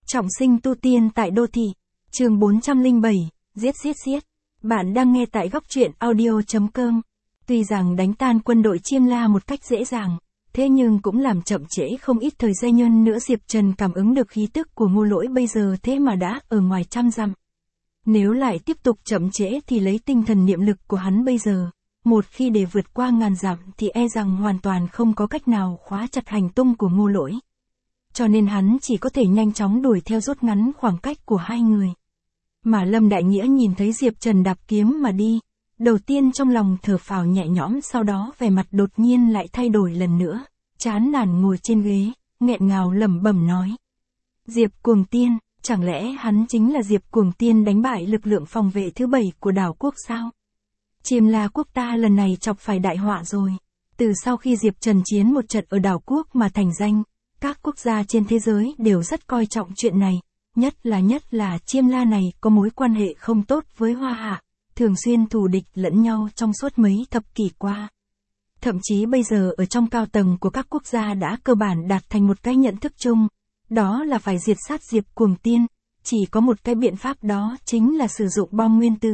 Trọng sinh tu tiên tại đô thị. Chương 407, giết. Bạn đang nghe tại góc truyện audio.com. Tuy rằng đánh tan quân đội Chiêm La một cách dễ dàng, thế nhưng cũng làm chậm trễ không ít thời gian nhân nữa. Diệp Trần cảm ứng được khí tức của Ngô Lỗi bây giờ thế mà đã ở ngoài trăm dặm. Nếu lại tiếp tục chậm trễ thì lấy tinh thần niệm lực của hắn bây giờ, một khi để vượt qua ngàn dặm thì e rằng hoàn toàn không có cách nào khóa chặt hành tung của Ngô Lỗi. Cho nên hắn chỉ có thể nhanh chóng đuổi theo, rút ngắn khoảng cách của hai người. Mà Lâm Đại Nghĩa nhìn thấy Diệp Trần đạp kiếm mà đi, đầu tiên trong lòng thở phào nhẹ nhõm, sau đó vẻ mặt đột nhiên lại thay đổi lần nữa, chán nản ngồi trên ghế, nghẹn ngào lẩm bẩm nói: Diệp Cuồng Tiên, chẳng lẽ hắn chính là Diệp Cuồng Tiên đánh bại lực lượng phòng vệ thứ 7 của đảo quốc sao? Chiêm La quốc ta lần này chọc phải đại họa rồi. Từ sau khi Diệp Trần chiến một trận ở đảo quốc mà thành danh, các quốc gia trên thế giới đều rất coi trọng chuyện này, nhất là Chiêm La này có mối quan hệ không tốt với Hoa Hạ, thường xuyên thù địch lẫn nhau trong suốt mấy thập kỷ qua. Thậm chí bây giờ ở trong cao tầng của các quốc gia đã cơ bản đạt thành một cái nhận thức chung, đó là phải diệt sát Diệp Cuồng Tiên, chỉ có một cái biện pháp, đó chính là sử dụng bom nguyên tử.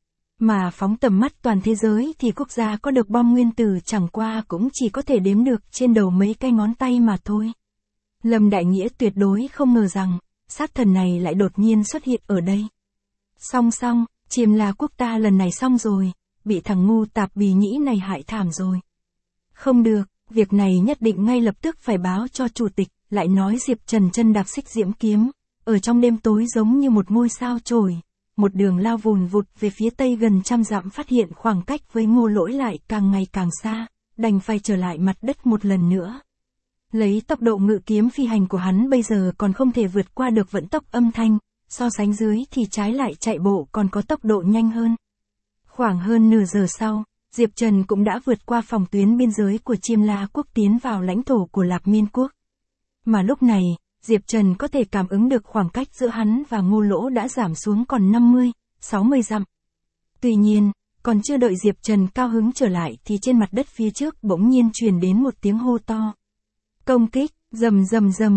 Mà phóng tầm mắt toàn thế giới thì quốc gia có được bom nguyên tử chẳng qua cũng chỉ có thể đếm được trên đầu mấy cái ngón tay mà thôi. Lâm Đại Nghĩa tuyệt đối không ngờ rằng, sát thần này lại đột nhiên xuất hiện ở đây. Xong, Chiêm La quốc ta lần này xong rồi, bị thằng ngu Tạp Bì Nhĩ này hại thảm rồi. Không được, việc này nhất định ngay lập tức phải báo cho chủ tịch. Lại nói Diệp Trần chân đạp xích diễm kiếm, ở trong đêm tối giống như một ngôi sao trồi, một đường lao vùn vụt về phía tây gần trăm dặm, phát hiện khoảng cách với Ngô Lỗi lại càng ngày càng xa, đành phải trở lại mặt đất một lần nữa. Lấy tốc độ ngự kiếm phi hành của hắn bây giờ còn không thể vượt qua được vận tốc âm thanh, so sánh dưới thì trái lại chạy bộ còn có tốc độ nhanh hơn. Khoảng hơn nửa giờ sau, Diệp Trần cũng đã vượt qua phòng tuyến biên giới của Chiêm La quốc tiến vào lãnh thổ của Lạp Miên quốc. Mà lúc này, Diệp Trần có thể cảm ứng được khoảng cách giữa hắn và Ngô Lỗ đã giảm xuống còn 50-60 dặm. Tuy nhiên, còn chưa đợi Diệp Trần cao hứng trở lại thì trên mặt đất phía trước bỗng nhiên truyền đến một tiếng hô to. Công kích, rầm,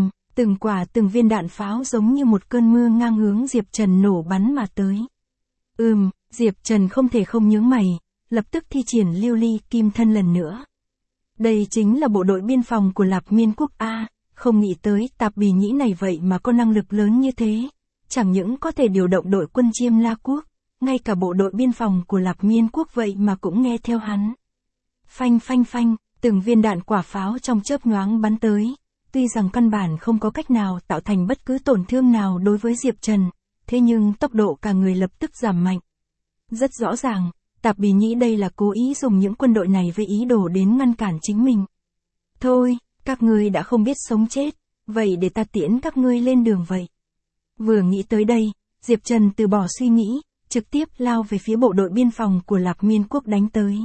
từng viên đạn pháo giống như một cơn mưa ngang hướng Diệp Trần nổ bắn mà tới. Diệp Trần không thể không nhướng mày, lập tức thi triển Lưu Ly Kim Thân lần nữa. Đây chính là bộ đội biên phòng của Lạp Miên quốc a. Không nghĩ tới Tạp Bì Nhĩ này vậy mà có năng lực lớn như thế, chẳng những có thể điều động đội quân Chiêm La quốc, ngay cả bộ đội biên phòng của Lạp Miên quốc vậy mà cũng nghe theo hắn. Phanh, từng viên đạn quả pháo trong chớp nhoáng bắn tới, tuy rằng căn bản không có cách nào tạo thành bất cứ tổn thương nào đối với Diệp Trần, thế nhưng tốc độ cả người lập tức giảm mạnh. Rất rõ ràng, Tạp Bì Nhĩ đây là cố ý dùng những quân đội này với ý đồ đến ngăn cản chính mình. Thôi, các ngươi đã không biết sống chết, vậy để ta tiễn các ngươi lên đường vậy. Vừa nghĩ tới đây, Diệp Trần từ bỏ suy nghĩ, trực tiếp lao về phía bộ đội biên phòng của Lạp Miên quốc đánh tới.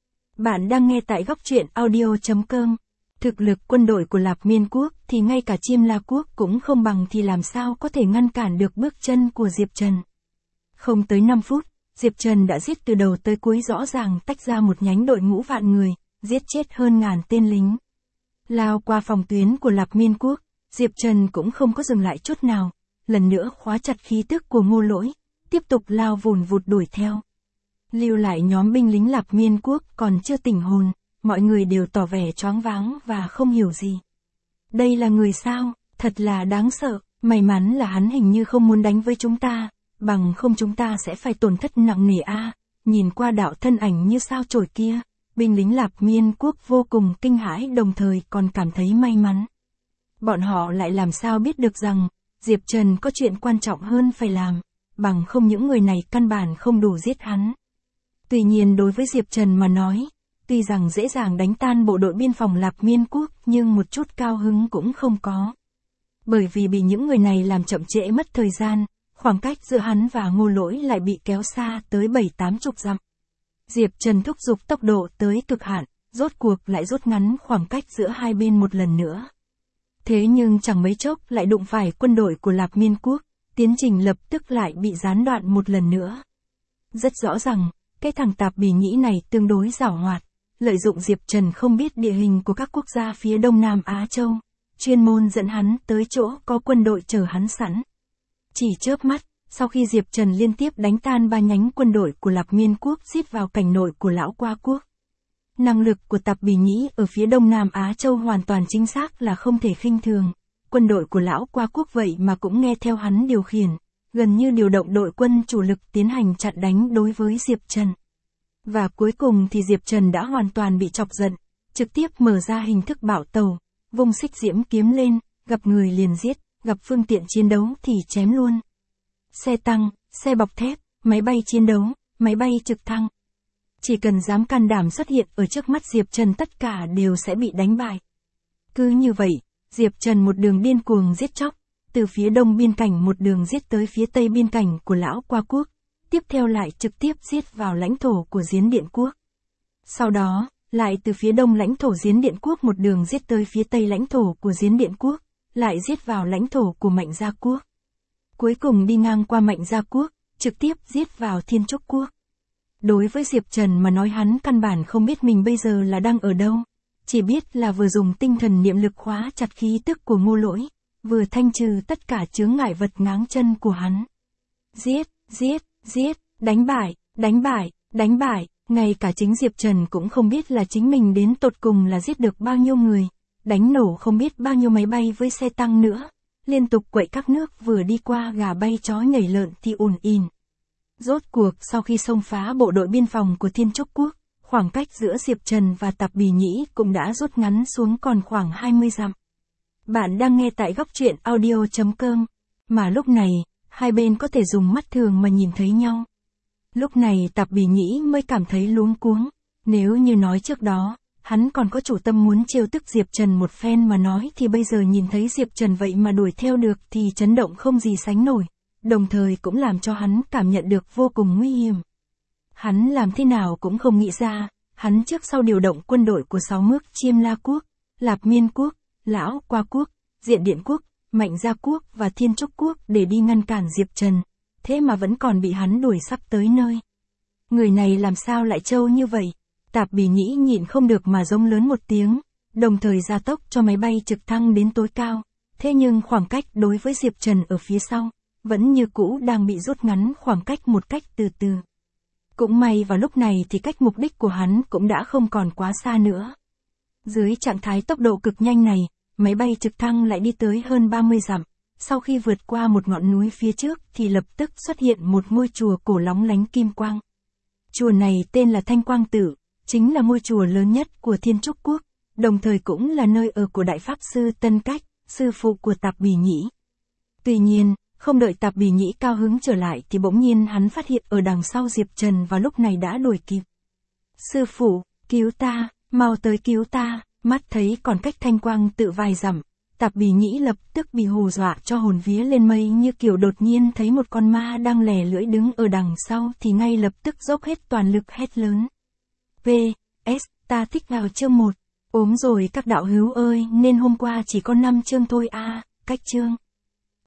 Bạn đang nghe tại góc truyện audio.com. Thực lực quân đội của Lạp Miên quốc thì ngay cả Chiêm La quốc cũng không bằng, thì làm sao có thể ngăn cản được bước chân của Diệp Trần. Không tới 5 phút, Diệp Trần đã giết từ đầu tới cuối, rõ ràng tách ra một nhánh đội ngũ vạn người, giết chết hơn ngàn tên lính. Lao qua phòng tuyến của Lạp Miên quốc, Diệp Trần cũng không có dừng lại chút nào, lần nữa khóa chặt khí tức của Ngô Lỗi, tiếp tục lao vùn vụt đuổi theo. Lưu lại nhóm binh lính Lạp Miên quốc còn chưa tỉnh hồn, mọi người đều tỏ vẻ choáng váng và không hiểu gì. Đây là người sao, thật là đáng sợ, may mắn là hắn hình như không muốn đánh với chúng ta, bằng không chúng ta sẽ phải tổn thất nặng nề a. Nhìn qua đạo thân ảnh như sao chổi kia, binh lính Lạp Miên quốc vô cùng kinh hãi, đồng thời còn cảm thấy may mắn. Bọn họ lại làm sao biết được rằng, Diệp Trần có chuyện quan trọng hơn phải làm, bằng không những người này căn bản không đủ giết hắn. Tuy nhiên đối với Diệp Trần mà nói, tuy rằng dễ dàng đánh tan bộ đội biên phòng Lạp Miên quốc nhưng một chút cao hứng cũng không có. Bởi vì bị những người này làm chậm trễ mất thời gian, khoảng cách giữa hắn và Ngô Lỗi lại bị kéo xa tới 7-80 dặm. Diệp Trần thúc giục tốc độ tới cực hạn, rốt cuộc lại rút ngắn khoảng cách giữa hai bên một lần nữa. Thế nhưng chẳng mấy chốc lại đụng phải quân đội của Lạp Miên quốc, tiến trình lập tức lại bị gián đoạn một lần nữa. Rất rõ ràng, cái thằng Tạp Bì Nhĩ này tương đối giảo hoạt, lợi dụng Diệp Trần không biết địa hình của các quốc gia phía Đông Nam Á Châu, chuyên môn dẫn hắn tới chỗ có quân đội chờ hắn sẵn. Chỉ chớp mắt, sau khi Diệp Trần liên tiếp đánh tan 3 nhánh quân đội của Lạp Miên quốc giết vào cảnh nội của Lão Qua quốc. Năng lực của Tạp Bỉ Nhĩ ở phía đông Nam Á Châu hoàn toàn chính xác là không thể khinh thường. Quân đội của Lão Qua quốc vậy mà cũng nghe theo hắn điều khiển, gần như điều động đội quân chủ lực tiến hành chặn đánh đối với Diệp Trần. Và cuối cùng thì Diệp Trần đã hoàn toàn bị chọc giận, trực tiếp mở ra hình thức bạo tàu, vung xích diễm kiếm lên, gặp người liền giết, gặp phương tiện chiến đấu thì chém luôn. Xe tăng, xe bọc thép, máy bay chiến đấu, máy bay trực thăng. Chỉ cần dám can đảm xuất hiện ở trước mắt Diệp Trần tất cả đều sẽ bị đánh bại. Cứ như vậy, Diệp Trần một đường điên cuồng giết chóc, từ phía đông biên cảnh một đường giết tới phía tây biên cảnh của Lão Qua quốc, tiếp theo lại trực tiếp giết vào lãnh thổ của Diến Điện quốc. Sau đó, lại từ phía đông lãnh thổ Diến Điện quốc một đường giết tới phía tây lãnh thổ của Diến Điện quốc, lại giết vào lãnh thổ của Mạnh Gia quốc. Cuối cùng đi ngang qua Mạnh Gia quốc, trực tiếp giết vào Thiên Trúc quốc. Đối với Diệp Trần mà nói hắn căn bản không biết mình bây giờ là đang ở đâu, chỉ biết là vừa dùng tinh thần niệm lực khóa chặt khí tức của Ngô Lỗi, vừa thanh trừ tất cả chướng ngại vật ngáng chân của hắn. Giết, giết, giết, đánh bại, đánh bại, đánh bại, ngay cả chính Diệp Trần cũng không biết là chính mình đến tột cùng là giết được bao nhiêu người, đánh nổ không biết bao nhiêu máy bay với xe tăng nữa, liên tục quậy các nước vừa đi qua gà bay chó nhảy lợn thì ồn ìn. Rốt cuộc sau khi xông phá bộ đội biên phòng của Thiên Trúc quốc, khoảng cách giữa Diệp Trần và Tạp Bỉ Nhĩ cũng đã rút ngắn xuống còn khoảng 20 dặm. Bạn đang nghe tại góc truyện audio.com, mà lúc này, hai bên có thể dùng mắt thường mà nhìn thấy nhau. Lúc này Tạp Bỉ Nhĩ mới cảm thấy luống cuống, nếu như nói trước đó, hắn còn có chủ tâm muốn trêu tức Diệp Trần một phen mà nói thì bây giờ nhìn thấy Diệp Trần vậy mà đuổi theo được thì chấn động không gì sánh nổi, đồng thời cũng làm cho hắn cảm nhận được vô cùng nguy hiểm. Hắn làm thế nào cũng không nghĩ ra, hắn trước sau điều động quân đội của 6 nước Chiêm La quốc, Lạp Miên quốc, Lão Qua quốc, Diện Điện quốc, Mạnh Gia quốc và Thiên Trúc quốc để đi ngăn cản Diệp Trần, thế mà vẫn còn bị hắn đuổi sắp tới nơi. Người này làm sao lại trâu như vậy? Tạp Bỉ Nhĩ nhịn không được mà giống lớn một tiếng, đồng thời gia tốc cho máy bay trực thăng đến tối cao, thế nhưng khoảng cách đối với Diệp Trần ở phía sau, vẫn như cũ đang bị rút ngắn khoảng cách một cách từ từ. Cũng may vào lúc này thì cách mục đích của hắn cũng đã không còn quá xa nữa. Dưới trạng thái tốc độ cực nhanh này, máy bay trực thăng lại đi tới hơn 30 dặm, sau khi vượt qua một ngọn núi phía trước thì lập tức xuất hiện một ngôi chùa cổ lóng lánh kim quang. Chùa này tên là Thanh Quang Tự, chính là ngôi chùa lớn nhất của Thiên Trúc quốc, đồng thời cũng là nơi ở của Đại Pháp Sư Tân Cách, sư phụ của Tạp Bỉ Nhĩ. Tuy nhiên, không đợi Tạp Bỉ Nhĩ cao hứng trở lại thì bỗng nhiên hắn phát hiện ở đằng sau Diệp Trần và lúc này đã đuổi kịp. Sư phụ, cứu ta, mau tới cứu ta, mắt thấy còn cách Thanh Quang Tự vài dặm, Tạp Bỉ Nhĩ lập tức bị hù dọa cho hồn vía lên mây như kiểu đột nhiên thấy một con ma đang lè lưỡi đứng ở đằng sau thì ngay lập tức dốc hết toàn lực hét lớn. PS, ta thích vào chương 1. Ốm rồi các đạo hữu ơi nên hôm qua chỉ có 5 chương thôi à, cách chương.